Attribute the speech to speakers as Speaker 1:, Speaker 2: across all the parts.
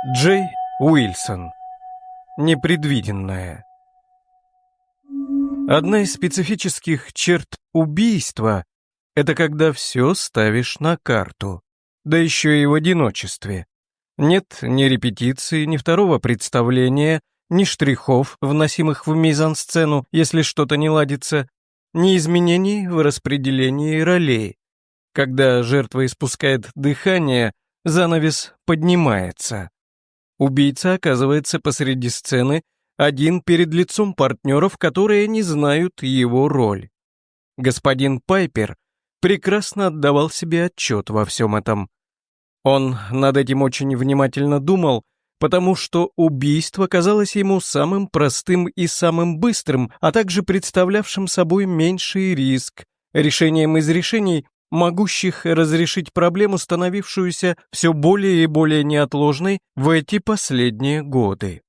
Speaker 1: Джей Уилсон. Непредвиденное. Одна из специфических черт убийства — это когда все ставишь на карту, да еще и в одиночестве. Нет ни репетиции, ни второго представления, ни штрихов, вносимых в мизансцену, если что-то не ладится, ни изменений в распределении ролей. Когда жертва испускает дыхание, занавес поднимается. Убийца оказывается посреди сцены, один перед лицом партнеров, которые не знают его роль. Господин Пайпер прекрасно отдавал себе отчет во всем этом. Он над этим очень внимательно думал, потому что убийство казалось ему самым простым и самым быстрым, а также представлявшим собой меньший риск, решением из решений, могущих разрешить проблему, становившуюся все более и более неотложной в эти последние годы.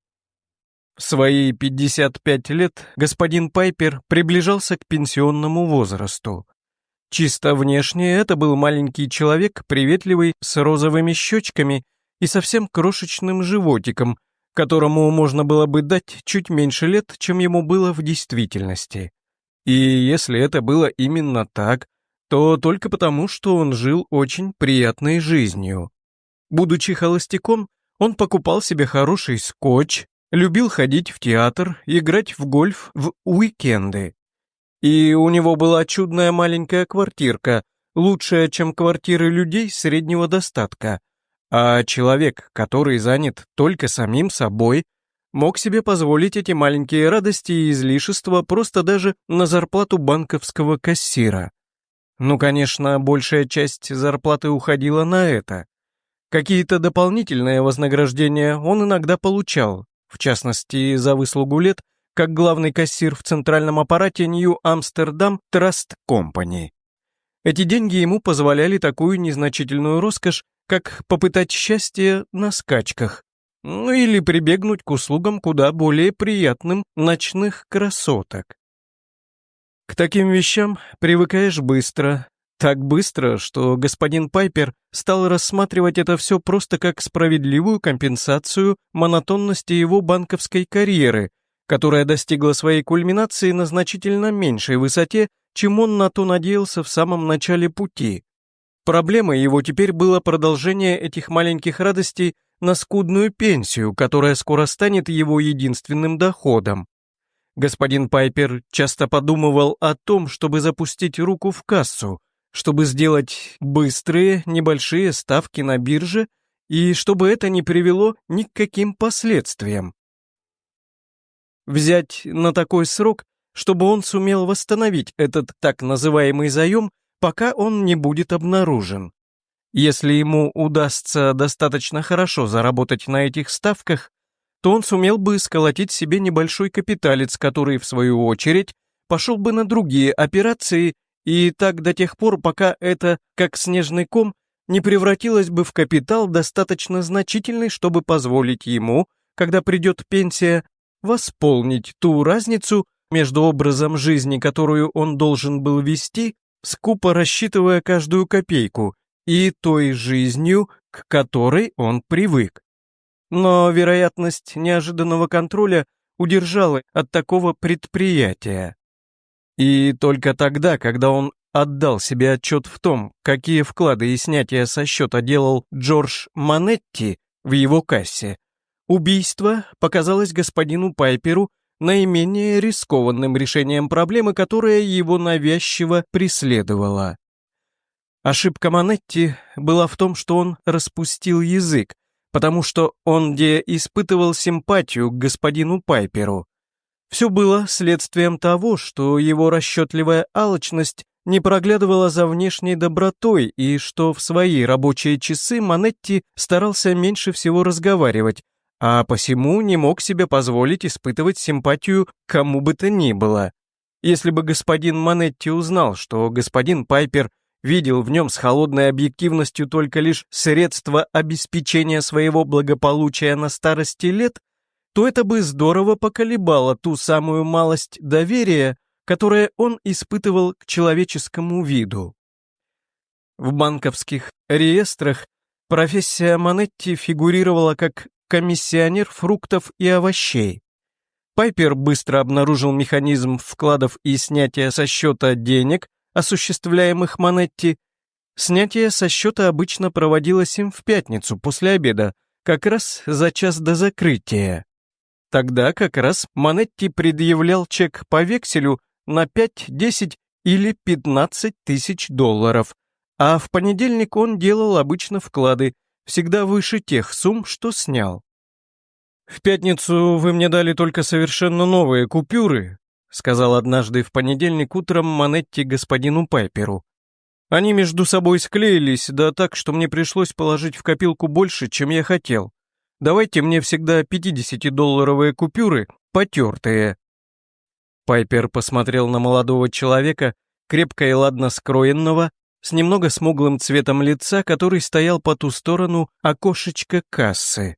Speaker 1: В свои 55 лет господин Пайпер приближался к пенсионному возрасту. Чисто внешне это был маленький человек, приветливый, с розовыми щечками и совсем крошечным животиком, которому можно было бы дать чуть меньше лет, чем ему было в действительности. И если это было именно так, то только потому, что он жил очень приятной жизнью. Будучи холостяком, он покупал себе хороший скотч, любил ходить в театр, играть в гольф в уикенды. И у него была чудная маленькая квартирка, лучшая, чем квартиры людей среднего достатка. А человек, который занят только самим собой, мог себе позволить эти маленькие радости и излишества просто даже на зарплату банковского кассира. Ну, конечно, большая часть зарплаты уходила на это. Какие-то дополнительные вознаграждения он иногда получал, в частности, за выслугу лет, как главный кассир в центральном аппарате Нью-Амстердам Траст Компани. Эти деньги ему позволяли такую незначительную роскошь, как попытать счастье на скачках, ну или прибегнуть к услугам куда более приятным ночных красоток. К таким вещам привыкаешь быстро, так быстро, что господин Пайпер стал рассматривать это все просто как справедливую компенсацию монотонности его банковской карьеры, которая достигла своей кульминации на значительно меньшей высоте, чем он на то надеялся в самом начале пути. Проблемой его теперь было продолжение этих маленьких радостей на скудную пенсию, которая скоро станет его единственным доходом. Господин Пайпер часто подумывал о том, чтобы запустить руку в кассу, чтобы сделать быстрые, небольшие ставки на бирже и чтобы это не привело ни к каким последствиям. Взять на такой срок, чтобы он сумел восстановить этот так называемый заем, пока он не будет обнаружен. Если ему удастся достаточно хорошо заработать на этих ставках, то он сумел бы сколотить себе небольшой капиталец, который, в свою очередь, пошел бы на другие операции, и так до тех пор, пока это, как снежный ком, не превратилось бы в капитал, достаточно значительный, чтобы позволить ему, когда придет пенсия, восполнить ту разницу между образом жизни, которую он должен был вести, скупо рассчитывая каждую копейку, и той жизнью, к которой он привык. Но вероятность неожиданного контроля удержала от такого предприятия. И только тогда, когда он отдал себе отчет в том, какие вклады и снятия со счета делал Джордж Манетти в его кассе, убийство показалось господину Пайперу наименее рискованным решением проблемы, которая его навязчиво преследовала. Ошибка Манетти была в том, что он распустил язык, потому что он испытывал симпатию к господину Пайперу. Все было следствием того, что его расчетливая алчность не проглядывала за внешней добротой и что в свои рабочие часы Манетти старался меньше всего разговаривать, а посему не мог себе позволить испытывать симпатию к кому бы то ни было. Если бы господин Манетти узнал, что господин Пайпер видел в нем с холодной объективностью только лишь средства обеспечения своего благополучия на старости лет, то это бы здорово поколебало ту самую малость доверия, которое он испытывал к человеческому виду. В банковских реестрах Профессия Манетти фигурировала как комиссионер фруктов и овощей. Пайпер быстро обнаружил механизм вкладов и снятия со счета денег, осуществляемых Манетти. Снятие со счета обычно проводилось им в пятницу после обеда, как раз за час до закрытия. Тогда как раз Манетти предъявлял чек по векселю на 5, 10 или 15 тысяч долларов, а в понедельник он делал обычно вклады, всегда выше тех сумм, что снял. «В пятницу вы мне дали только совершенно новые купюры», сказал однажды в понедельник утром Манетти господину Пайперу. «Они между собой склеились, да так, что мне пришлось положить в копилку больше, чем я хотел. Давайте мне всегда 50-долларовые купюры, потертые». Пайпер посмотрел на молодого человека, крепко и ладно скроенного, с немного смуглым цветом лица, который стоял по ту сторону окошечка кассы.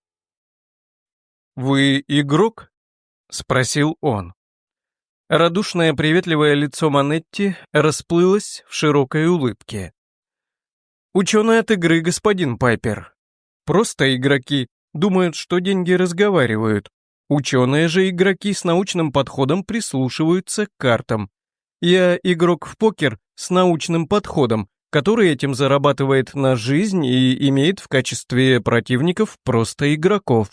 Speaker 1: «Вы игрок?» — спросил он. Радушное приветливое лицо Манетти расплылось в широкой улыбке. «Ученый от игры, господин Пайпер. Просто игроки думают, что деньги разговаривают. Ученые же игроки с научным подходом прислушиваются к картам. Я игрок в покер с научным подходом, который этим зарабатывает на жизнь и имеет в качестве противников просто игроков».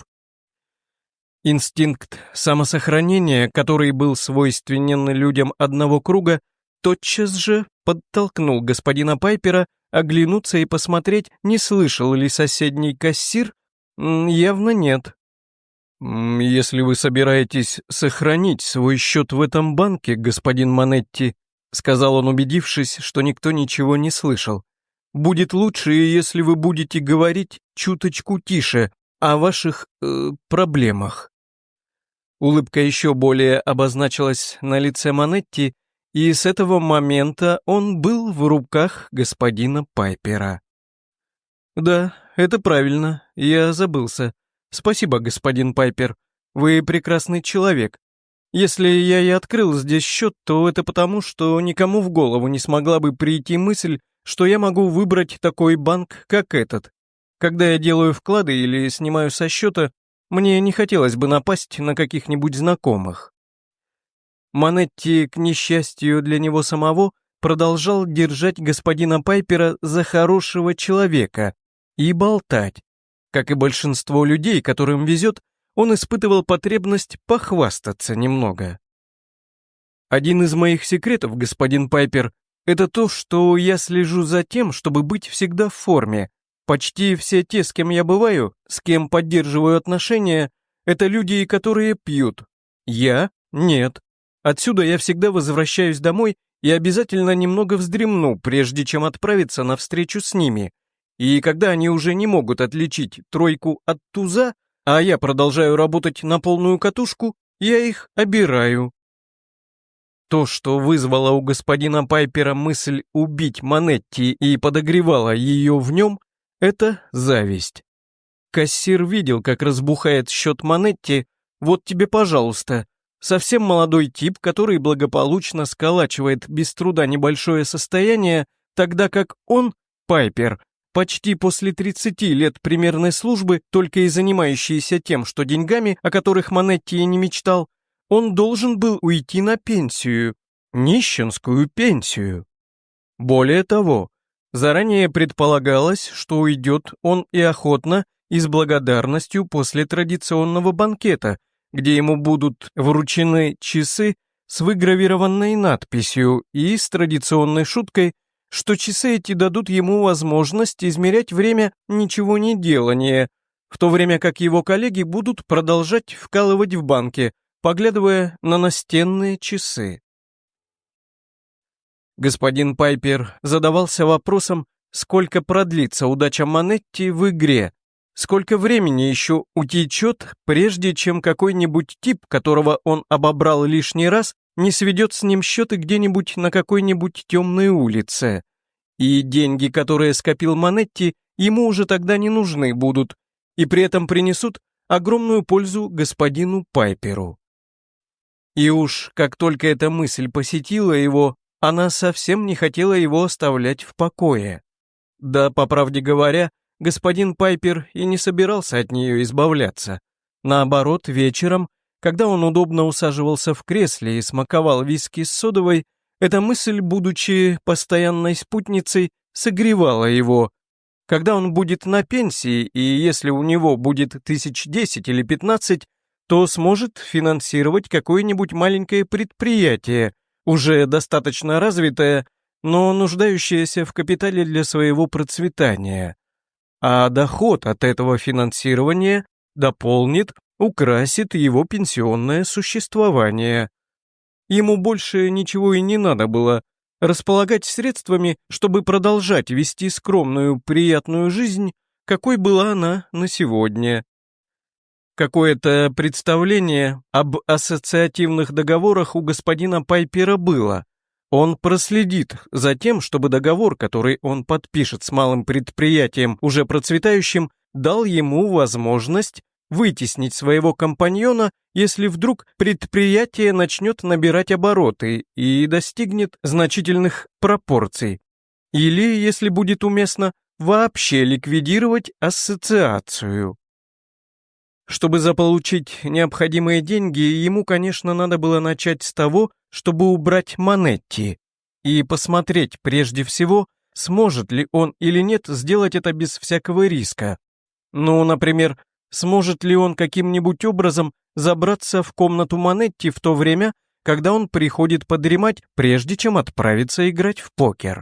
Speaker 1: Инстинкт самосохранения, который был свойственен людям одного круга, тотчас же подтолкнул господина Пайпера оглянуться и посмотреть, не слышал ли соседний кассир. Явно нет. «Если вы собираетесь сохранить свой счет в этом банке, господин Манетти», сказал он, убедившись, что никто ничего не слышал, «будет лучше, если вы будете говорить чуточку тише о ваших проблемах». Улыбка еще более обозначилась на лице Манетти, и с этого момента он был в руках господина Пайпера. «Да, это правильно, я забылся. Спасибо, господин Пайпер, вы прекрасный человек. Если я и открыл здесь счет, то это потому, что никому в голову не смогла бы прийти мысль, что я могу выбрать такой банк, как этот. Когда я делаю вклады или снимаю со счета, мне не хотелось бы напасть на каких-нибудь знакомых». Манетти, к несчастью для него самого, продолжал держать господина Пайпера за хорошего человека и болтать. Как и большинство людей, которым везет, он испытывал потребность похвастаться немного. «Один из моих секретов, господин Пайпер, это то, что я слежу за тем, чтобы быть всегда в форме. Почти все те, с кем я бываю, с кем поддерживаю отношения, это люди, которые пьют. Я — нет. Отсюда я всегда возвращаюсь домой и обязательно немного вздремну, прежде чем отправиться на встречу с ними. И когда они уже не могут отличить тройку от туза, а я продолжаю работать на полную катушку, я их обираю». То, что вызвало у господина Пайпера мысль убить Манетти и подогревало ее в нем, это зависть. Кассир видел, как разбухает счет Манетти. Вот тебе, пожалуйста, совсем молодой тип, который благополучно сколачивает без труда небольшое состояние, тогда как он, Пайпер, почти после 30 лет примерной службы, только и занимающийся тем, что деньгами, о которых Манетти и не мечтал, он должен был уйти на пенсию, нищенскую пенсию. Более того, заранее предполагалось, что уйдет он и охотно, и с благодарностью после традиционного банкета, где ему будут вручены часы с выгравированной надписью и с традиционной шуткой, что часы эти дадут ему возможность измерять время ничего не делания, в то время как его коллеги будут продолжать вкалывать в банке, поглядывая на настенные часы. Господин Пайпер задавался вопросом, сколько продлится удача Манетти в игре, сколько времени еще утечет, прежде чем какой-нибудь тип, которого он обобрал лишний раз, не сведет с ним счеты где-нибудь на какой-нибудь темной улице. И деньги, которые скопил Манетти, ему уже тогда не нужны будут, и при этом принесут огромную пользу господину Пайперу. И уж как только эта мысль посетила его, она совсем не хотела его оставлять в покое. Да, по правде говоря, господин Пайпер и не собирался от нее избавляться. Наоборот, вечером, когда он удобно усаживался в кресле и смаковал виски с содовой, эта мысль, будучи постоянной спутницей, согревала его. Когда он будет на пенсии, и если у него будет 1010 или 15, то сможет финансировать какое-нибудь маленькое предприятие, уже достаточно развитое, но нуждающееся в капитале для своего процветания. А доход от этого финансирования дополнит, украсит его пенсионное существование. Ему больше ничего и не надо было. Располагать средствами, чтобы продолжать вести скромную, приятную жизнь, какой была она на сегодня. Какое-то представление об ассоциативных договорах у господина Пайпера было. Он проследит за тем, чтобы договор, который он подпишет с малым предприятием, уже процветающим, дал ему возможность вытеснить своего компаньона, если вдруг предприятие начнет набирать обороты и достигнет значительных пропорций. Или, если будет уместно, вообще ликвидировать ассоциацию. Чтобы заполучить необходимые деньги, ему, конечно, надо было начать с того, чтобы убрать Манетти и посмотреть прежде всего, сможет ли он или нет сделать это без всякого риска. Ну, например, сможет ли он каким-нибудь образом забраться в комнату Манетти в то время, когда он приходит подремать, прежде чем отправиться играть в покер.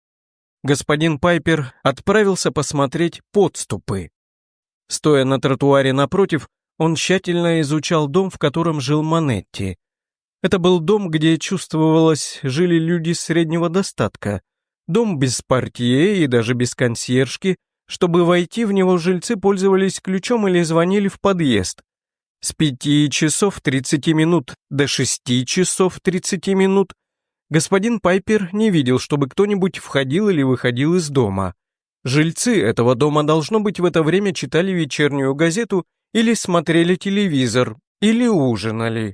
Speaker 1: Господин Пайпер отправился посмотреть подступы. Стоя на тротуаре напротив, он тщательно изучал дом, в котором жил Манетти. Это был дом, где, чувствовалось, жили люди среднего достатка. Дом без портье и даже без консьержки. Чтобы войти в него, жильцы пользовались ключом или звонили в подъезд. С 5 часов 30 минут до 6 часов 30 минут господин Пайпер не видел, чтобы кто-нибудь входил или выходил из дома. Жильцы этого дома, должно быть, в это время читали вечернюю газету или смотрели телевизор, или ужинали.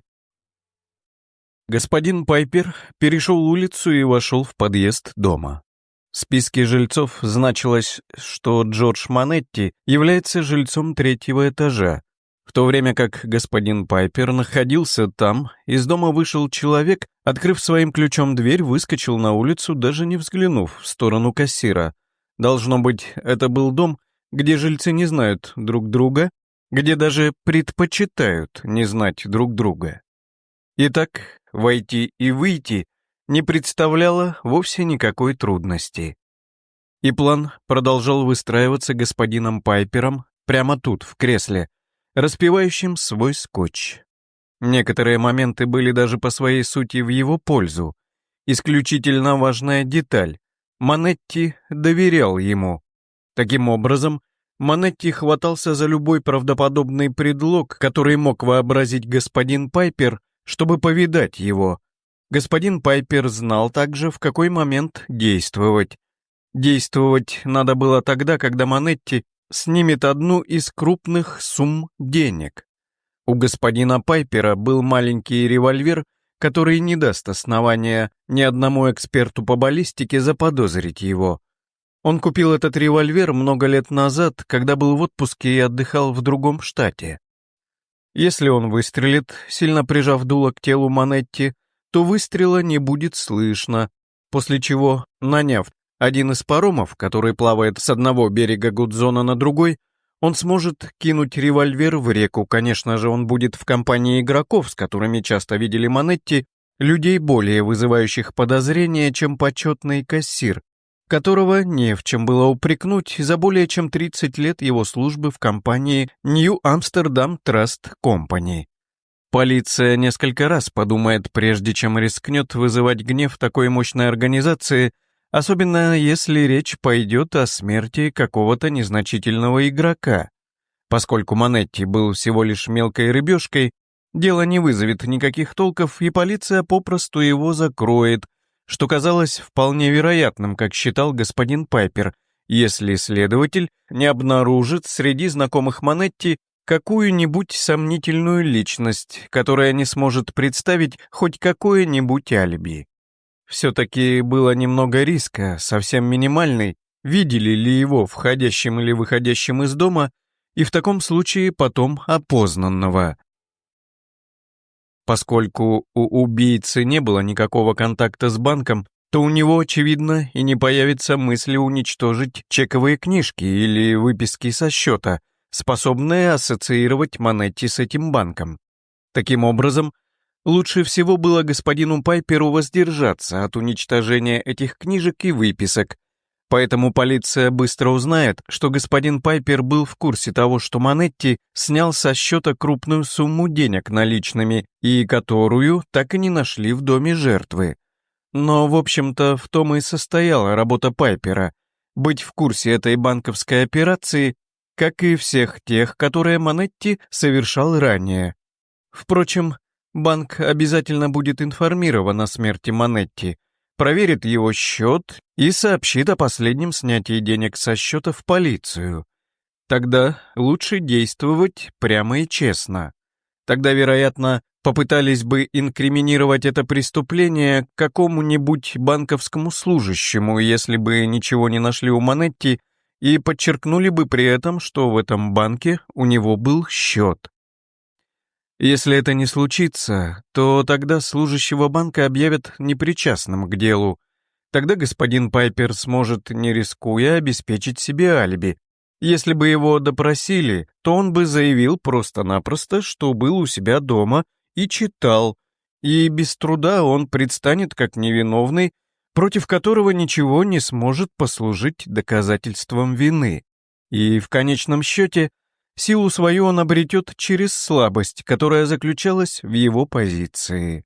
Speaker 1: Господин Пайпер перешел улицу и вошел в подъезд дома. В списке жильцов значилось, что Джордж Манетти является жильцом 3-го этажа. В то время как господин Пайпер находился там, из дома вышел человек, открыв своим ключом дверь, выскочил на улицу, даже не взглянув в сторону кассира. Должно быть, это был дом, где жильцы не знают друг друга, где даже предпочитают не знать друг друга. Итак, войти и выйти не представляло вовсе никакой трудности. И план продолжал выстраиваться господином Пайпером прямо тут, в кресле, распивающим свой скотч. Некоторые моменты были даже по своей сути в его пользу. Исключительно важная деталь. Манетти доверял ему. Таким образом, Манетти хватался за любой правдоподобный предлог, который мог вообразить господин Пайпер, чтобы повидать его. Господин Пайпер знал также, в какой момент действовать. Действовать надо было тогда, когда Манетти снимет одну из крупных сумм денег. У господина Пайпера был маленький револьвер, который не даст основания ни одному эксперту по баллистике заподозрить его. Он купил этот револьвер много лет назад, когда был в отпуске и отдыхал в другом штате. Если он выстрелит, сильно прижав дуло к телу Манетти, то выстрела не будет слышно, после чего, наняв один из паромов, который плавает с одного берега Гудзона на другой, он сможет кинуть револьвер в реку. Конечно же, он будет в компании игроков, с которыми часто видели Манетти, людей более вызывающих подозрения, чем почетный кассир, которого не в чем было упрекнуть за более чем 30 лет его службы в компании New Amsterdam Trust Company. Полиция несколько раз подумает, прежде чем рискнет вызывать гнев такой мощной организации, особенно если речь пойдет о смерти какого-то незначительного игрока. Поскольку Манетти был всего лишь мелкой рыбешкой, дело не вызовет никаких толков, и полиция попросту его закроет, что казалось вполне вероятным, как считал господин Пайпер, если следователь не обнаружит среди знакомых Манетти какую-нибудь сомнительную личность, которая не сможет представить хоть какое-нибудь алиби. Все-таки было немного риска, совсем минимальный, видели ли его входящим или выходящим из дома, и в таком случае потом опознанного. Поскольку у убийцы не было никакого контакта с банком, то у него, очевидно, и не появится мысли уничтожить чековые книжки или выписки со счета, способные ассоциировать Манетти с этим банком. Таким образом, лучше всего было господину Пайперу воздержаться от уничтожения этих книжек и выписок, поэтому полиция быстро узнает, что господин Пайпер был в курсе того, что Манетти снял со счета крупную сумму денег наличными и которую так и не нашли в доме жертвы. Но, в общем-то, в том и состояла работа Пайпера — быть в курсе этой банковской операции, как и всех тех, которые Манетти совершал ранее. Впрочем, банк обязательно будет информирован о смерти Манетти, проверит его счет и сообщит о последнем снятии денег со счета в полицию. Тогда лучше действовать прямо и честно. Тогда, вероятно, попытались бы инкриминировать это преступление какому-нибудь банковскому служащему, если бы ничего не нашли у Манетти, и подчеркнули бы при этом, что в этом банке у него был счет. Если это не случится, то тогда служащего банка объявят непричастным к делу. Тогда господин Пайпер сможет, не рискуя, обеспечить себе алиби. Если бы его допросили, то он бы заявил просто-напросто, что был у себя дома и читал, и без труда он предстанет как невиновный, против которого ничего не сможет послужить доказательством вины. И в конечном счете силу свою он обретет через слабость, которая заключалась в его позиции.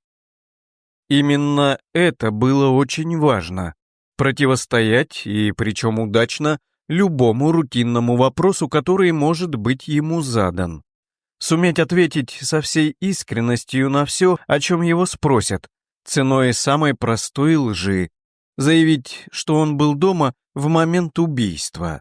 Speaker 1: Именно это было очень важно — противостоять, и причем удачно, любому рутинному вопросу, который может быть ему задан. Суметь ответить со всей искренностью на все, о чем его спросят, ценой самой простой лжи, заявить, что он был дома в момент убийства.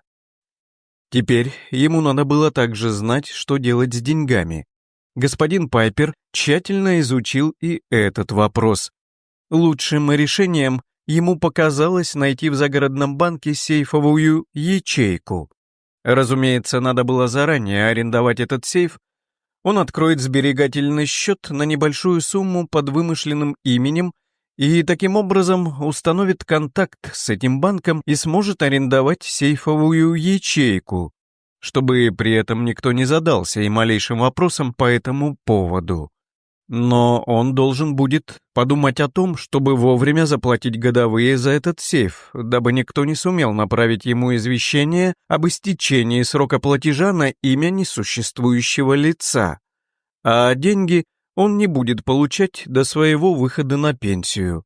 Speaker 1: Теперь ему надо было также знать, что делать с деньгами. Господин Пайпер тщательно изучил и этот вопрос. Лучшим решением ему показалось найти в загородном банке сейфовую ячейку. Разумеется, надо было заранее арендовать этот сейф. Он откроет сберегательный счет на небольшую сумму под вымышленным именем и таким образом установит контакт с этим банком и сможет арендовать сейфовую ячейку, чтобы при этом никто не задался и малейшим вопросом по этому поводу. Но он должен будет подумать о том, чтобы вовремя заплатить годовые за этот сейф, дабы никто не сумел направить ему извещение об истечении срока платежа на имя несуществующего лица, а деньги он не будет получать до своего выхода на пенсию.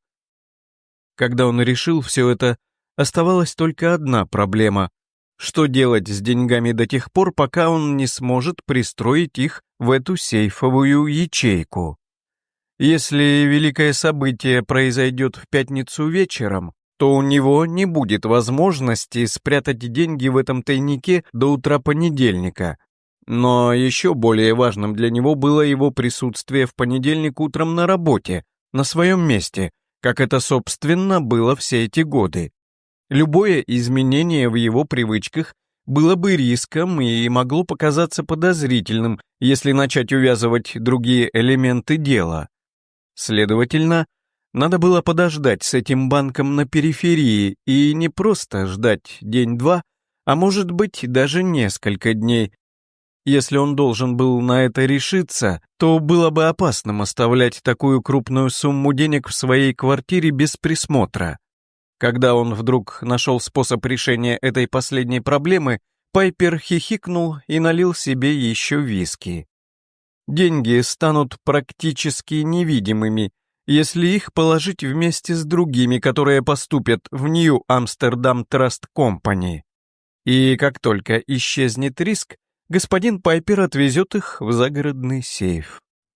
Speaker 1: Когда он решил все это, оставалась только одна проблема — что делать с деньгами до тех пор, пока он не сможет пристроить их в эту сейфовую ячейку. Если великое событие произойдет в пятницу вечером, то у него не будет возможности спрятать деньги в этом тайнике до утра понедельника. Но еще более важным для него было его присутствие в понедельник утром на работе, на своем месте, как это, собственно, было все эти годы. Любое изменение в его привычках было бы риском и могло показаться подозрительным, если начать увязывать другие элементы дела. Следовательно, надо было подождать с этим банком на периферии и не просто ждать день-два, а может быть даже несколько дней. Если он должен был на это решиться, то было бы опасным оставлять такую крупную сумму денег в своей квартире без присмотра. Когда он вдруг нашел способ решения этой последней проблемы, Пайпер хихикнул и налил себе еще виски. Деньги станут практически невидимыми, если их положить вместе с другими, которые поступят в Нью-Амстердам Траст Компани. И как только исчезнет риск, господин Пайпер отвезет их в загородный сейф.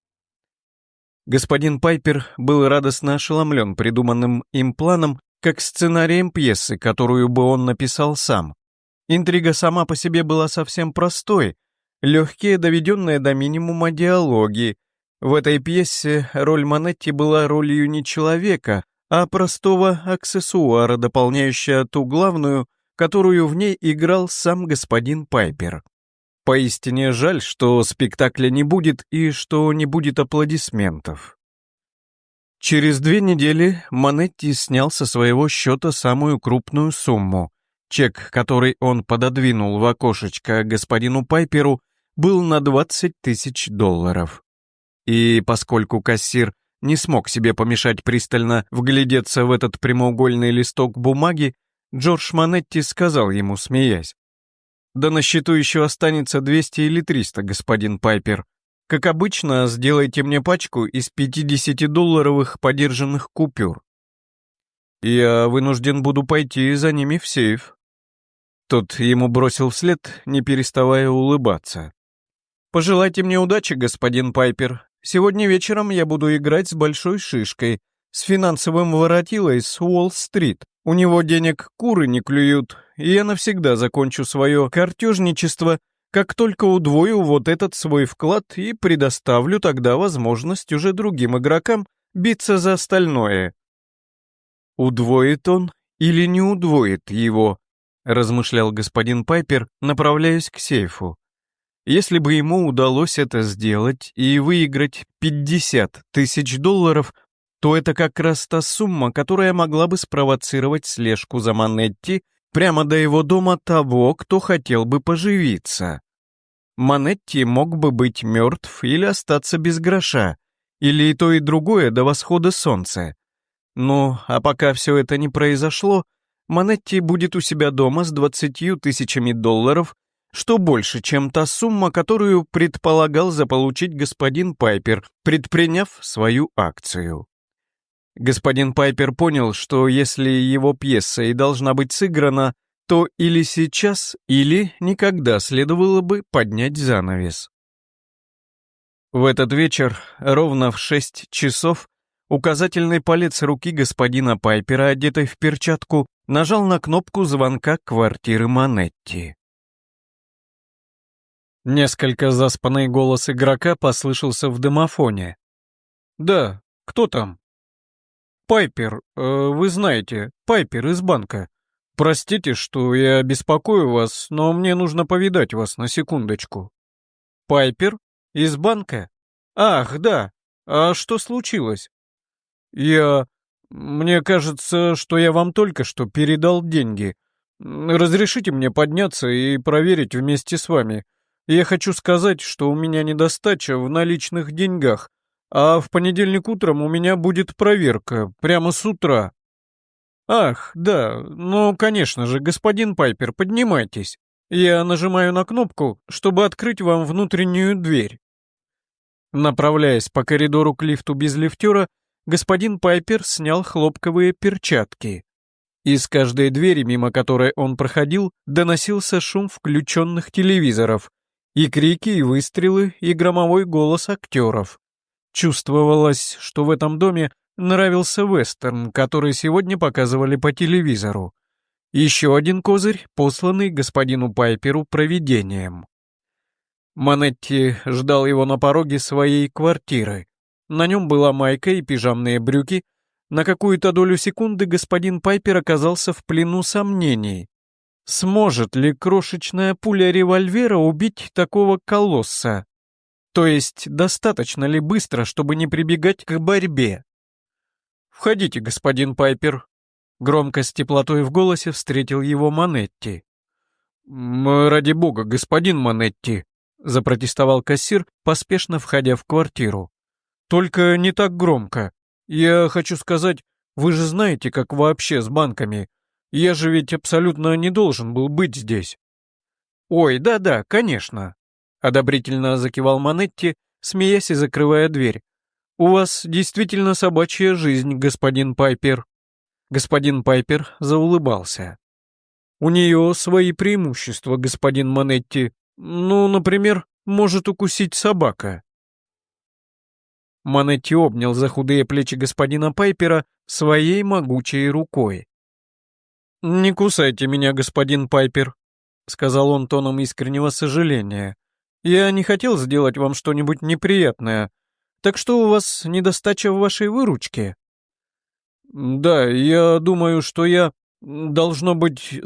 Speaker 1: Господин Пайпер был радостно ошеломлен придуманным им планом, как сценарием пьесы, которую бы он написал сам. Интрига сама по себе была совсем простой, легкие, доведенные до минимума диалоги. В этой пьесе роль Манетти была ролью не человека, а простого аксессуара, дополняющая ту главную, которую в ней играл сам господин Пайпер. Поистине жаль, что спектакля не будет и что не будет аплодисментов. Через 2 недели Манетти снял со своего счета самую крупную сумму. Чек, который он пододвинул в окошечко господину Пайперу, был на $20 000. И поскольку кассир не смог себе помешать пристально вглядеться в этот прямоугольный листок бумаги, Джордж Манетти сказал ему, смеясь: «Да на счету еще останется 200 или 300, господин Пайпер. Как обычно, сделайте мне пачку из $50 подержанных купюр. Я вынужден буду пойти за ними в сейф». Тот ему бросил вслед, не переставая улыбаться: «Пожелайте мне удачи, господин Пайпер. Сегодня вечером я буду играть с большой шишкой, с финансовым воротилой с Уолл-стрит. У него денег куры не клюют, и я навсегда закончу свое картежничество, как только удвою вот этот свой вклад и предоставлю тогда возможность уже другим игрокам биться за остальное». «Удвоит он или не удвоит его?» — размышлял господин Пайпер, направляясь к сейфу. Если бы ему удалось это сделать и выиграть $50 000, то это как раз та сумма, которая могла бы спровоцировать слежку за Манетти прямо до его дома того, кто хотел бы поживиться. Манетти мог бы быть мертв или остаться без гроша, или и то, и другое до восхода солнца. Ну, а пока все это не произошло, Манетти будет у себя дома с $20 000, что больше, чем та сумма, которую предполагал заполучить господин Пайпер, предприняв свою акцию. Господин Пайпер понял, что если его пьеса и должна быть сыграна, то или сейчас, или никогда следовало бы поднять занавес. В этот вечер, ровно в 6 часов, указательный палец руки господина Пайпера, одетой в перчатку, нажал на кнопку звонка квартиры Манетти. Несколько заспанный голос игрока послышался в домофоне. «Да, кто там?» «Пайпер, вы знаете, Пайпер из банка. Простите, что я беспокою вас, но мне нужно повидать вас на секундочку». «Пайпер? Из банка? Ах, да. А что случилось?» Мне кажется, что я вам только что передал деньги. Разрешите мне подняться и проверить вместе с вами. Я хочу сказать, что у меня недостача в наличных деньгах, а в понедельник утром у меня будет проверка, прямо с утра». «Ах, да, ну, конечно же, господин Пайпер, поднимайтесь. Я нажимаю на кнопку, чтобы открыть вам внутреннюю дверь». Направляясь по коридору к лифту без лифтера, господин Пайпер снял хлопковые перчатки. Из каждой двери, мимо которой он проходил, доносился шум включенных телевизоров, и крики, и выстрелы, и громовой голос актеров. Чувствовалось, что в этом доме нравился вестерн, который сегодня показывали по телевизору. Еще один козырь, посланный господину Пайперу провидением. Манетти ждал его на пороге своей квартиры. На нем была майка и пижамные брюки. На какую-то долю секунды господин Пайпер оказался в плену сомнений. Сможет ли крошечная пуля револьвера убить такого колосса? То есть, достаточно ли быстро, чтобы не прибегать к борьбе? «Входите, господин Пайпер», — громко с теплотой в голосе встретил его Манетти. «Ради бога, господин Манетти», — запротестовал кассир, поспешно входя в квартиру. «Только не так громко. Я хочу сказать, вы же знаете, как вообще с банками. Я же ведь абсолютно не должен был быть здесь». «Ой, да-да, конечно», — одобрительно закивал Манетти, смеясь и закрывая дверь. «У вас действительно собачья жизнь, господин Пайпер». Господин Пайпер заулыбался. «У нее свои преимущества, господин Манетти. Ну, например, может укусить собака». Манетти обнял за худые плечи господина Пайпера своей могучей рукой. «Не кусайте меня, господин Пайпер», — сказал он тоном искреннего сожаления. «Я не хотел сделать вам что-нибудь неприятное. Так что у вас недостача в вашей выручке?» «Да, я думаю, что я Должно быть,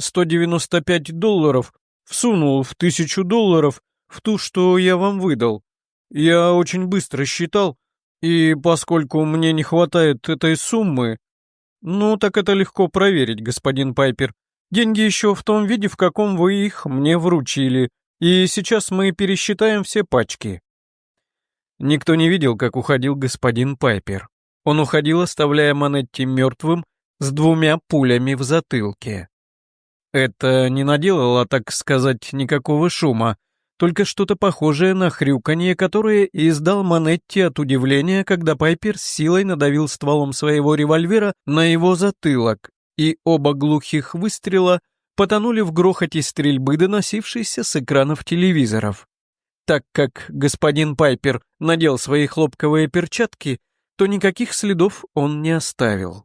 Speaker 1: $195 всунул в $1000 в ту, что я вам выдал. Я очень быстро считал, и поскольку мне не хватает этой суммы... Ну, так это легко проверить, господин Пайпер. Деньги еще в том виде, в каком вы их мне вручили, и сейчас мы пересчитаем все пачки». Никто не видел, как уходил господин Пайпер. Он уходил, оставляя Манетти мертвым с 2 пулями в затылке. Это не наделало, так сказать, никакого шума, только что-то похожее на хрюканье, которое издал Манетти от удивления, когда Пайпер с силой надавил стволом своего револьвера на его затылок, и оба глухих выстрела потонули в грохоте стрельбы, доносившейся с экранов телевизоров. Так как господин Пайпер надел свои хлопковые перчатки, то никаких следов он не оставил.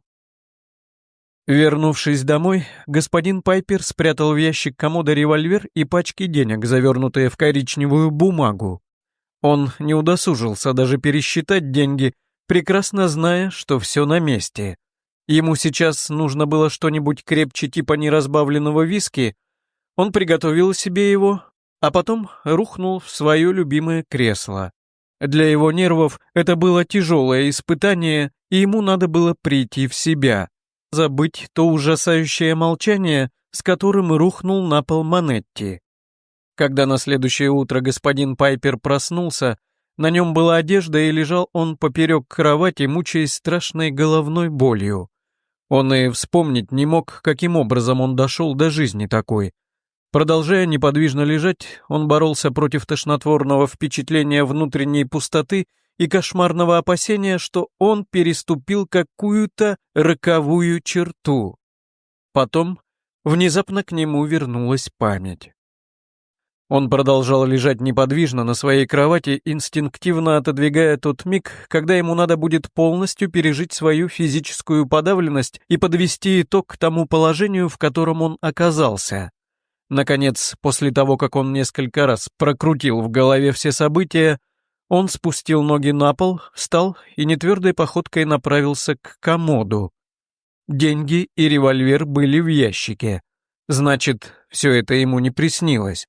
Speaker 1: Вернувшись домой, господин Пайпер спрятал в ящик комода револьвер и пачки денег, завернутые в коричневую бумагу. Он не удосужился даже пересчитать деньги, прекрасно зная, что все на месте. Ему сейчас нужно было что-нибудь крепче типа неразбавленного виски. Он приготовил себе его, а потом рухнул в свое любимое кресло. Для его нервов это было тяжелое испытание, и ему надо было прийти в себя, забыть то ужасающее молчание, с которым рухнул на пол Манетти. Когда на следующее утро господин Пайпер проснулся, на нем была одежда, и лежал он поперек кровати, мучаясь страшной головной болью. Он и вспомнить не мог, каким образом он дошел до жизни такой. Продолжая неподвижно лежать, он боролся против тошнотворного впечатления внутренней пустоты и кошмарного опасения, что он переступил какую-то роковую черту. Потом внезапно к нему вернулась память. Он продолжал лежать неподвижно на своей кровати, инстинктивно отодвигая тот миг, когда ему надо будет полностью пережить свою физическую подавленность и подвести итог к тому положению, в котором он оказался. Наконец, после того, как он несколько раз прокрутил в голове все события, он спустил ноги на пол, встал и нетвердой походкой направился к комоду. Деньги и револьвер были в ящике. Значит, все это ему не приснилось.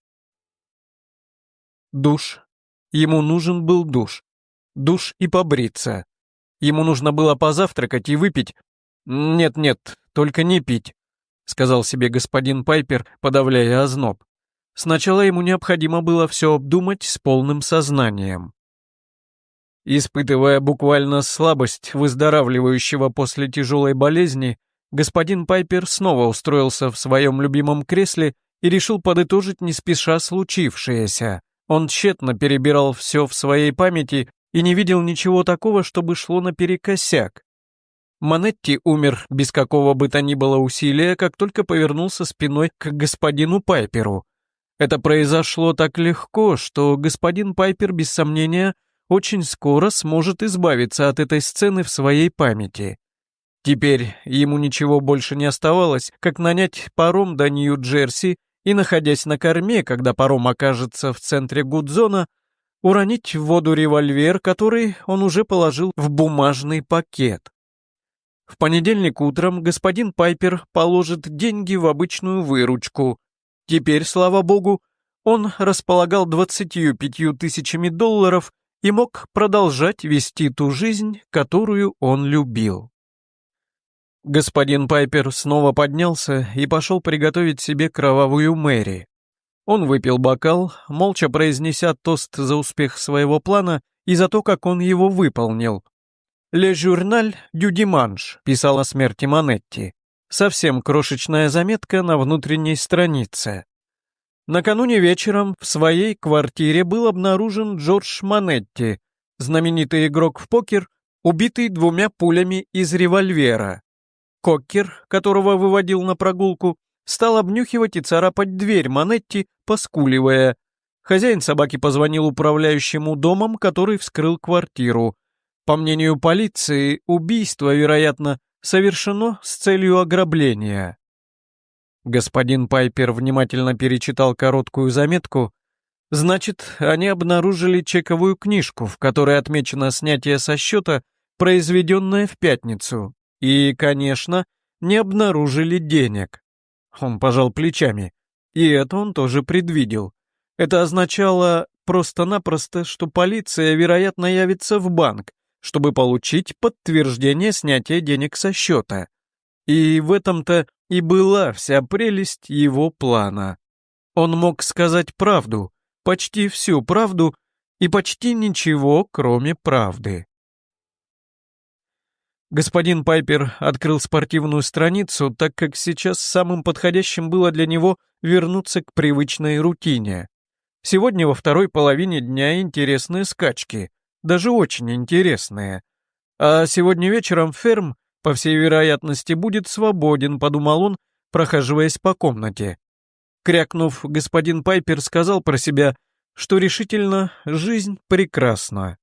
Speaker 1: Душ. Ему нужен был душ. Душ и побриться. Ему нужно было позавтракать и выпить. Нет, только не пить, сказал себе господин Пайпер, подавляя озноб. Сначала ему необходимо было все обдумать с полным сознанием. Испытывая буквально слабость выздоравливающего после тяжелой болезни, господин Пайпер снова устроился в своем любимом кресле и решил подытожить не спеша случившееся. Он тщетно перебирал все в своей памяти и не видел ничего такого, чтобы шло наперекосяк. Манетти умер без какого бы то ни было усилия, как только повернулся спиной к господину Пайперу. Это произошло так легко, что господин Пайпер, без сомнения, очень скоро сможет избавиться от этой сцены в своей памяти. Теперь ему ничего больше не оставалось, как нанять паром до Нью-Джерси и, находясь на корме, когда паром окажется в центре Гудзона, уронить в воду револьвер, который он уже положил в бумажный пакет. В понедельник утром господин Пайпер положит деньги в обычную выручку. Теперь, слава богу, он располагал 25 тысячами долларов и мог продолжать вести ту жизнь, которую он любил. Господин Пайпер снова поднялся и пошел приготовить себе кровавую Мэри. Он выпил бокал, молча произнеся тост за успех своего плана и за то, как он его выполнил. «Le Journal du Dimanche» писал о смерти Манетти. Совсем крошечная заметка на внутренней странице. Накануне вечером в своей квартире был обнаружен Джордж Манетти, знаменитый игрок в покер, убитый 2 пулями из револьвера. Коккер, которого выводил на прогулку, стал обнюхивать и царапать дверь Манетти, поскуливая. Хозяин собаки позвонил управляющему домом, который вскрыл квартиру. По мнению полиции, убийство, вероятно, совершено с целью ограбления. Господин Пайпер внимательно перечитал короткую заметку. Значит, они обнаружили чековую книжку, в которой отмечено снятие со счета, произведенное в пятницу. И, конечно, не обнаружили денег. Он пожал плечами. И это он тоже предвидел. Это означало просто-напросто, что полиция, вероятно, явится в банк, чтобы получить подтверждение снятия денег со счета. И в этом-то и была вся прелесть его плана. Он мог сказать правду, почти всю правду, и почти ничего, кроме правды. Господин Пайпер открыл спортивную страницу, так как сейчас самым подходящим было для него вернуться к привычной рутине. Сегодня во второй половине дня интересные скачки, даже очень интересные. А сегодня вечером Ферм, по всей вероятности, будет свободен, подумал он, прохаживаясь по комнате. Крякнув, господин Пайпер сказал про себя, что решительно жизнь прекрасна.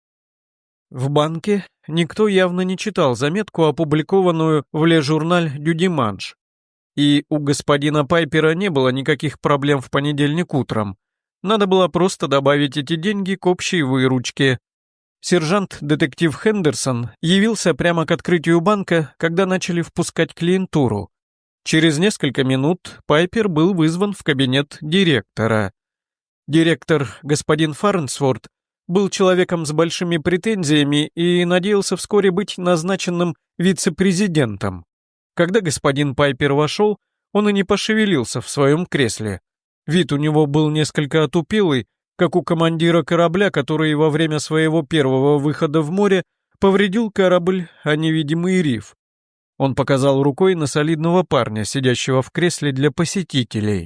Speaker 1: В банке никто явно не читал заметку, опубликованную в Le Journal du Dimanche. И у господина Пайпера не было никаких проблем в понедельник утром. Надо было просто добавить эти деньги к общей выручке. Сержант-детектив Хендерсон явился прямо к открытию банка, когда начали впускать клиентуру. Через несколько минут Пайпер был вызван в кабинет директора. Директор, господин Фарнсворт, был человеком с большими претензиями и надеялся вскоре быть назначенным вице-президентом. Когда господин Пайпер вошел, он и не пошевелился в своем кресле. Вид у него был несколько отупелый, как у командира корабля, который во время своего первого выхода в море повредил корабль о невидимый риф. Он показал рукой на солидного парня, сидящего в кресле для посетителей.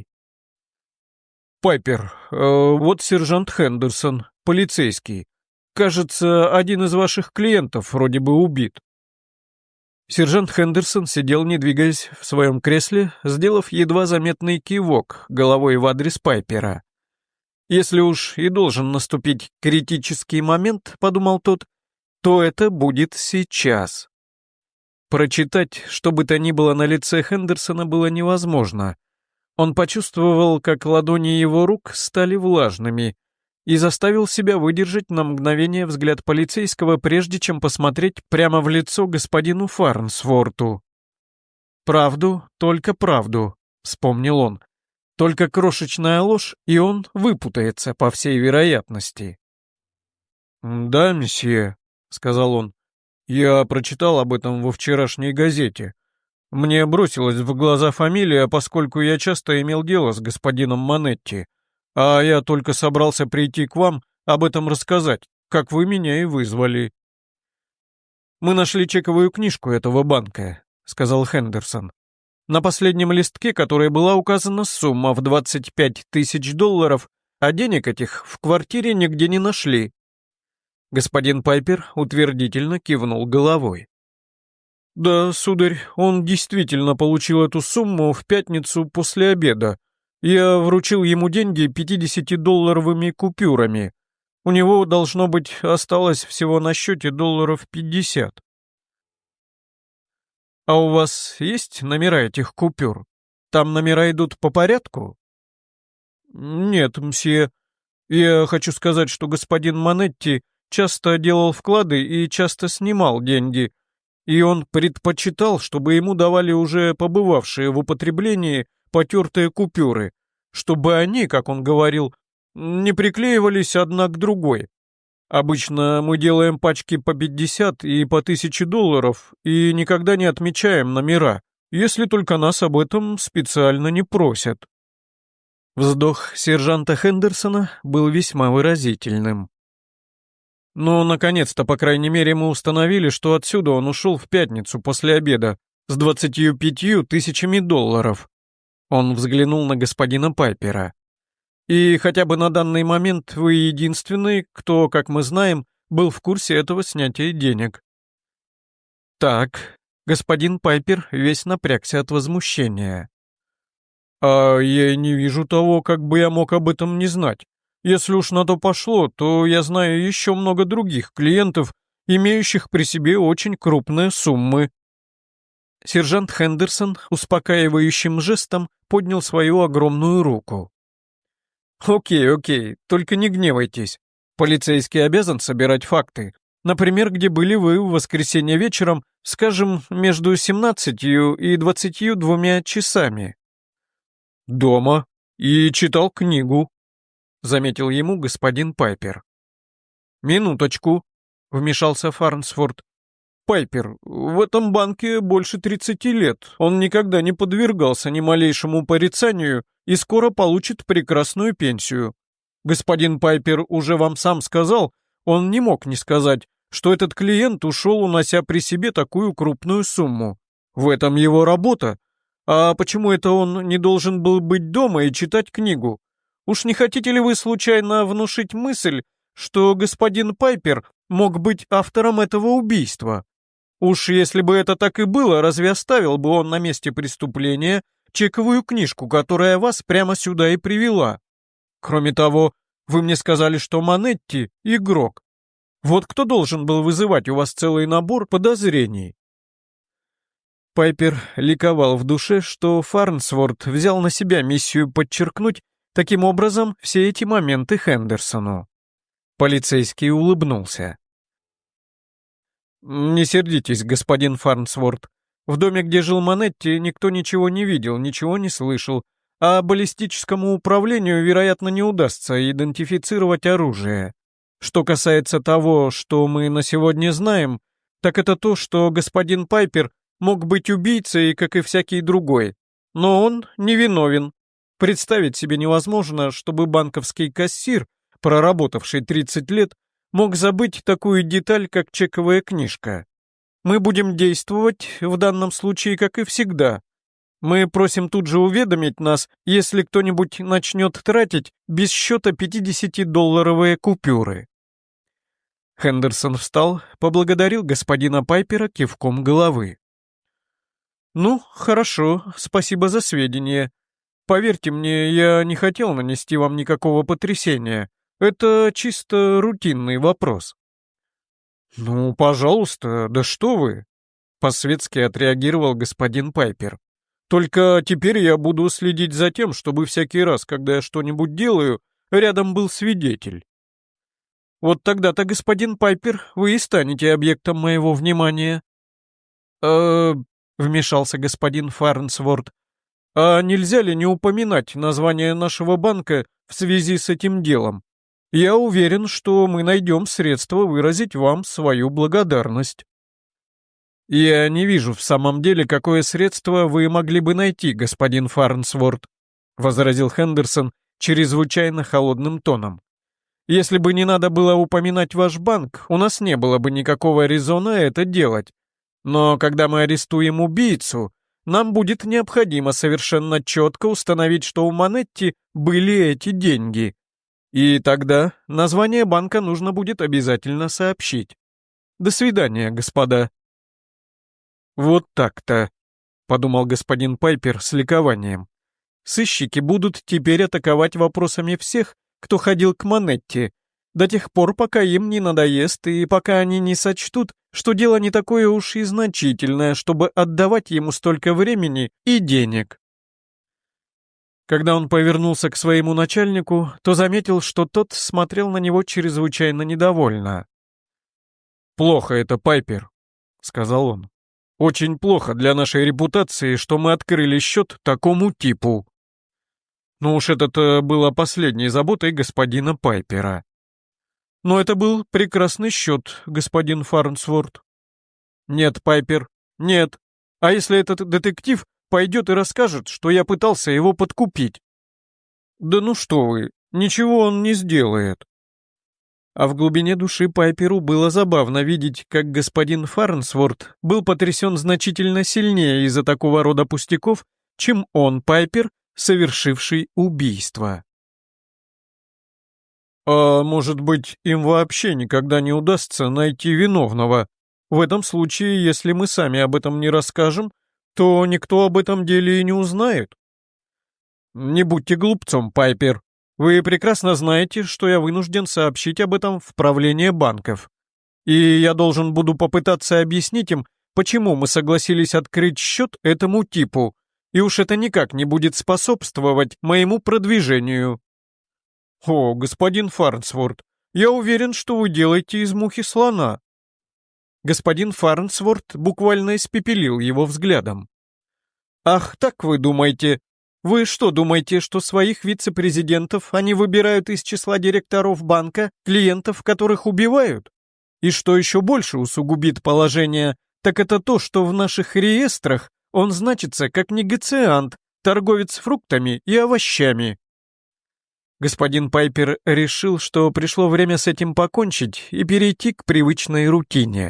Speaker 1: «Пайпер, вот сержант Хендерсон, полицейский. Кажется, один из ваших клиентов вроде бы убит». Сержант Хендерсон сидел, не двигаясь в своем кресле, сделав едва заметный кивок головой в адрес Пайпера. «Если уж и должен наступить критический момент, — подумал тот, — то это будет сейчас». Прочитать, что бы то ни было на лице Хендерсона, было невозможно. Он почувствовал, как ладони его рук стали влажными, и заставил себя выдержать на мгновение взгляд полицейского, прежде чем посмотреть прямо в лицо господину Фарнсворту. «Правду, только правду», — вспомнил он. «Только крошечная ложь, и он выпутается, по всей вероятности». «Да, месье», — сказал он, — «я прочитал об этом во вчерашней газете. Мне бросилась в глаза фамилия, поскольку я часто имел дело с господином Монетти, а я только собрался прийти к вам об этом рассказать, как вы меня и вызвали». «Мы нашли чековую книжку этого банка», — сказал Хендерсон. «На последнем листке, которой была указана сумма в $25 000, а денег этих в квартире нигде не нашли». Господин Пайпер утвердительно кивнул головой. «Да, сударь, он действительно получил эту сумму в пятницу после обеда. Я вручил ему деньги 50-долларовыми купюрами. У него, должно быть, осталось всего на счете $50. А у вас есть номера этих купюр? Там номера идут по порядку?» «Нет, мсье. Я хочу сказать, что господин Монетти часто делал вклады и часто снимал деньги, и он предпочитал, чтобы ему давали уже побывавшие в употреблении потертые купюры, чтобы они, как он говорил, не приклеивались одна к другой. Обычно мы делаем пачки по 50 и по $1000 и никогда не отмечаем номера, если только нас об этом специально не просят». Вздох сержанта Хендерсона был весьма выразительным. «Ну, наконец-то, по крайней мере, мы установили, что отсюда он ушел в пятницу после обеда с $25 000. Он взглянул на господина Пайпера. «И хотя бы на данный момент вы единственный, кто, как мы знаем, был в курсе этого снятия денег». «Так», — господин Пайпер весь напрягся от возмущения. «А я не вижу того, как бы я мог об этом не знать. Если уж на то пошло, то я знаю еще много других клиентов, имеющих при себе очень крупные суммы». Сержант Хендерсон успокаивающим жестом поднял свою огромную руку. «Окей, только не гневайтесь. Полицейский обязан собирать факты. Например, где были вы в воскресенье вечером Скажем, между 17 и 22 часами. Дома. И читал книгу, заметил ему господин Пайпер. Минуточку, вмешался Фарнсворт. Пайпер, в этом банке больше 30 лет. Он никогда не подвергался ни малейшему порицанию и скоро получит прекрасную пенсию. Господин Пайпер уже вам сам сказал, он не мог не сказать, что этот клиент ушел, унося при себе такую крупную сумму. В этом его работа. А почему это он не должен был быть дома и читать книгу? Уж не хотите ли вы случайно внушить мысль, что господин Пайпер мог быть автором этого убийства? Уж если бы это так и было, разве оставил бы он на месте преступления чековую книжку, которая вас прямо сюда и привела? Кроме того, вы мне сказали, что Манетти — игрок. Вот кто должен был вызывать у вас целый набор подозрений? Пайпер ликовал в душе, что Фарнсворт взял на себя миссию подчеркнуть таким образом все эти моменты Хендерсону. Полицейский улыбнулся. «Не сердитесь, господин Фарнсворт. В доме, где жил Манетти, никто ничего не видел, ничего не слышал, а баллистическому управлению, вероятно, не удастся идентифицировать оружие. Что касается того, что мы на сегодня знаем, так это то, что господин Пайпер мог быть убийцей, как и всякий другой. Но он невиновен. Представить себе невозможно, чтобы банковский кассир, проработавший 30 лет, мог забыть такую деталь, как чековая книжка. Мы будем действовать в данном случае, как и всегда. Мы просим тут же уведомить нас, если кто-нибудь начнет тратить без счета 50-долларовые купюры». Хендерсон встал, поблагодарил господина Пайпера кивком головы. «Ну, хорошо, спасибо за сведения. Поверьте мне, я не хотел нанести вам никакого потрясения. Это чисто рутинный вопрос». «Ну, пожалуйста, да что вы!» — по-светски отреагировал господин Пайпер. «Только теперь я буду следить за тем, чтобы всякий раз, когда я что-нибудь делаю, рядом был свидетель». «Вот тогда-то, господин Пайпер, вы и станете объектом моего внимания». Вмешался господин Фарнсворт. «А нельзя ли не упоминать название нашего банка в связи с этим делом? Я уверен, что мы найдем средства выразить вам свою благодарность». «Я не вижу в самом деле, какое средство вы могли бы найти, господин Фарнсворт», возразил Хендерсон чрезвычайно холодным тоном. «Если бы не надо было упоминать ваш банк, у нас не было бы никакого резона это делать. Но когда мы арестуем убийцу, нам будет необходимо совершенно четко установить, что у Манетти были эти деньги. И тогда название банка нужно будет обязательно сообщить. До свидания, господа». «Вот так-то», — подумал господин Пайпер с ликованием. «Сыщики будут теперь атаковать вопросами всех, кто ходил к Манетти, до тех пор, пока им не надоест и пока они не сочтут, что дело не такое уж и значительное, чтобы отдавать ему столько времени и денег». Когда он повернулся к своему начальнику, то заметил, что тот смотрел на него чрезвычайно недовольно. «Плохо это, Пайпер», — сказал он. «Очень плохо для нашей репутации, что мы открыли счет такому типу». Ну уж это-то было последней заботой господина Пайпера. «Но это был прекрасный счет, господин Фарнсворт». «Нет, Пайпер, нет. А если этот детектив пойдет и расскажет, что я пытался его подкупить?» «Да ну что вы, ничего он не сделает». А в глубине души Пайперу было забавно видеть, как господин Фарнсворт был потрясен значительно сильнее из-за такого рода пустяков, чем он, Пайпер, совершивший убийство. «А может быть, им вообще никогда не удастся найти виновного? В этом случае, если мы сами об этом не расскажем, то никто об этом деле и не узнает». «Не будьте глупцом, Пайпер. Вы прекрасно знаете, что я вынужден сообщить об этом в правление банков. И я должен буду попытаться объяснить им, почему мы согласились открыть счет этому типу, и уж это никак не будет способствовать моему продвижению». «О, господин Фарнсворт, я уверен, что вы делаете из мухи слона». Господин Фарнсворт буквально испепелил его взглядом. «Ах, так вы думаете? Вы что думаете, что своих вице-президентов они выбирают из числа директоров банка, клиентов которых убивают? И что еще больше усугубит положение, так это то, что в наших реестрах он значится как негациант, торговец фруктами и овощами». Господин Пайпер решил, что пришло время с этим покончить и перейти к привычной рутине.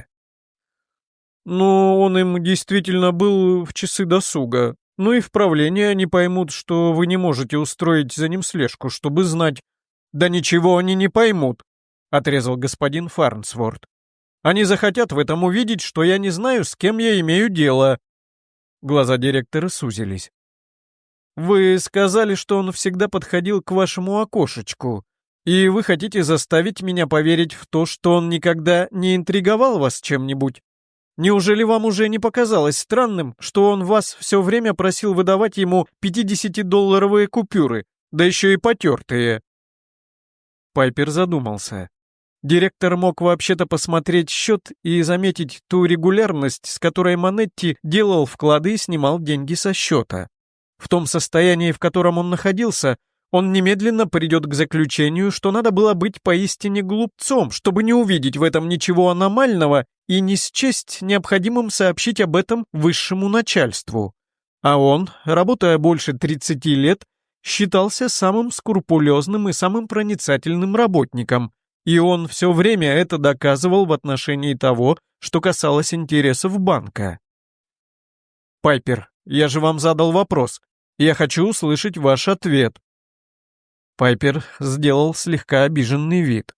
Speaker 1: «Ну, он им действительно был в часы досуга. Ну и в правлении они поймут, что вы не можете устроить за ним слежку, чтобы знать». «Да ничего они не поймут», — отрезал господин Фарнсворт. «Они захотят в этом увидеть, что я не знаю, с кем я имею дело». Глаза директора сузились. «Вы сказали, что он всегда подходил к вашему окошечку, и вы хотите заставить меня поверить в то, что он никогда не интриговал вас чем-нибудь? Неужели вам уже не показалось странным, что он вас все время просил выдавать ему 50-долларовые купюры, да еще и потертые?» Пайпер задумался. Директор мог вообще-то посмотреть счет и заметить ту регулярность, с которой Манетти делал вклады и снимал деньги со счета. В том состоянии, в котором он находился, он немедленно придет к заключению, что надо было быть поистине глупцом, чтобы не увидеть в этом ничего аномального и не счесть необходимым сообщить об этом высшему начальству. А он, работая больше 30 лет, считался самым скрупулезным и самым проницательным работником, и он все время это доказывал в отношении того, что касалось интересов банка. «Пайпер, я же вам задал вопрос. Я хочу услышать ваш ответ». Пайпер сделал слегка обиженный вид.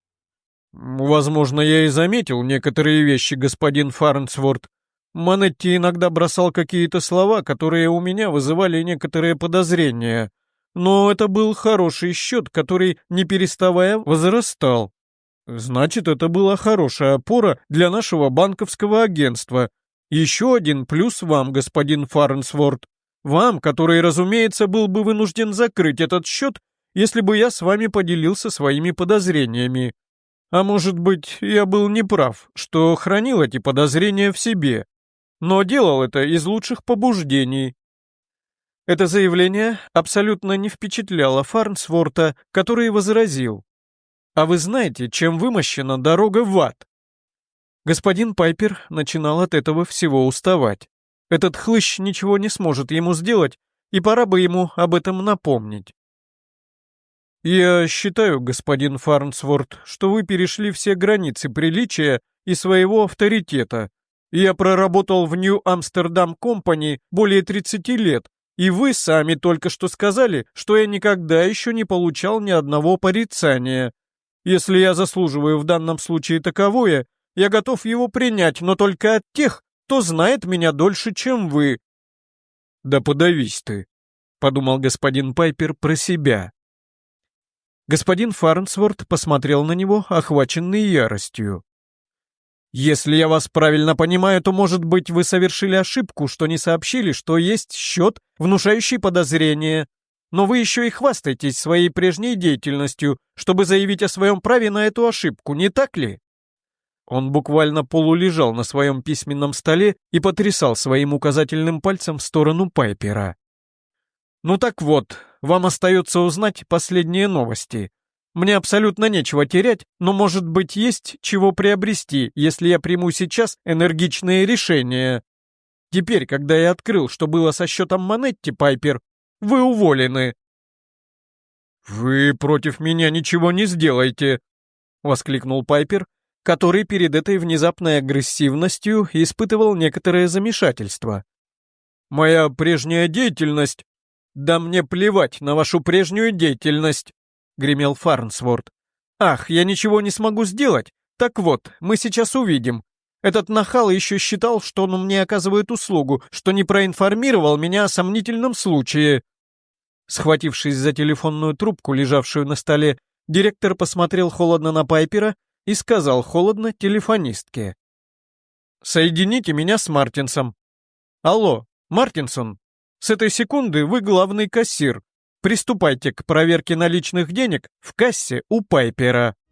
Speaker 1: «Возможно, я и заметил некоторые вещи, господин Фарнсворт. Манетти иногда бросал какие-то слова, которые у меня вызывали некоторые подозрения. Но это был хороший счет, который, не переставая, возрастал. Значит, это была хорошая опора для нашего банковского агентства. Еще один плюс вам, господин Фарнсворт. Вам, который, разумеется, был бы вынужден закрыть этот счет, если бы я с вами поделился своими подозрениями. А может быть, я был неправ, что хранил эти подозрения в себе, но делал это из лучших побуждений». Это заявление абсолютно не впечатляло Фарнсворта, который возразил: «А вы знаете, чем вымощена дорога в ад?» Господин Пайпер начинал от этого всего уставать. Этот хлыщ ничего не сможет ему сделать, и пора бы ему об этом напомнить. «Я считаю, господин Фарнсворт, что вы перешли все границы приличия и своего авторитета. Я проработал в Нью-Амстердам Компани более 30 лет, и вы сами только что сказали, что я никогда еще не получал ни одного порицания. Если я заслуживаю в данном случае таковое, я готов его принять, но только от тех, кто знает меня дольше, чем вы». «Да подавись ты», — подумал господин Пайпер про себя. Господин Фарнсворт посмотрел на него, охваченный яростью. «Если я вас правильно понимаю, то, может быть, вы совершили ошибку, что не сообщили, что есть счет, внушающий подозрения. Но вы еще и хвастаетесь своей прежней деятельностью, чтобы заявить о своем праве на эту ошибку, не так ли?» Он буквально полулежал на своем письменном столе и потрясал своим указательным пальцем в сторону Пайпера. «Ну так вот, вам остается узнать последние новости. Мне абсолютно нечего терять, но, может быть, есть чего приобрести, если я приму сейчас энергичные решения. Теперь, когда я открыл, что было со счетом Манетти, Пайпер, вы уволены». «Вы против меня ничего не сделаете», — воскликнул Пайпер, который перед этой внезапной агрессивностью испытывал некоторое замешательство. «Моя прежняя деятельность...» «Да мне плевать на вашу прежнюю деятельность», — гремел Фарнсворт. «Ах, я ничего не смогу сделать? Так вот, мы сейчас увидим. Этот нахал еще считал, что он мне оказывает услугу, что не проинформировал меня о сомнительном случае». Схватившись за телефонную трубку, лежавшую на столе, директор посмотрел холодно на Пайпера и сказал холодно телефонистке: «Соедините меня с Мартинсом». «Алло, Мартинсон, с этой секунды вы главный кассир. Приступайте к проверке наличных денег в кассе у Пайпера».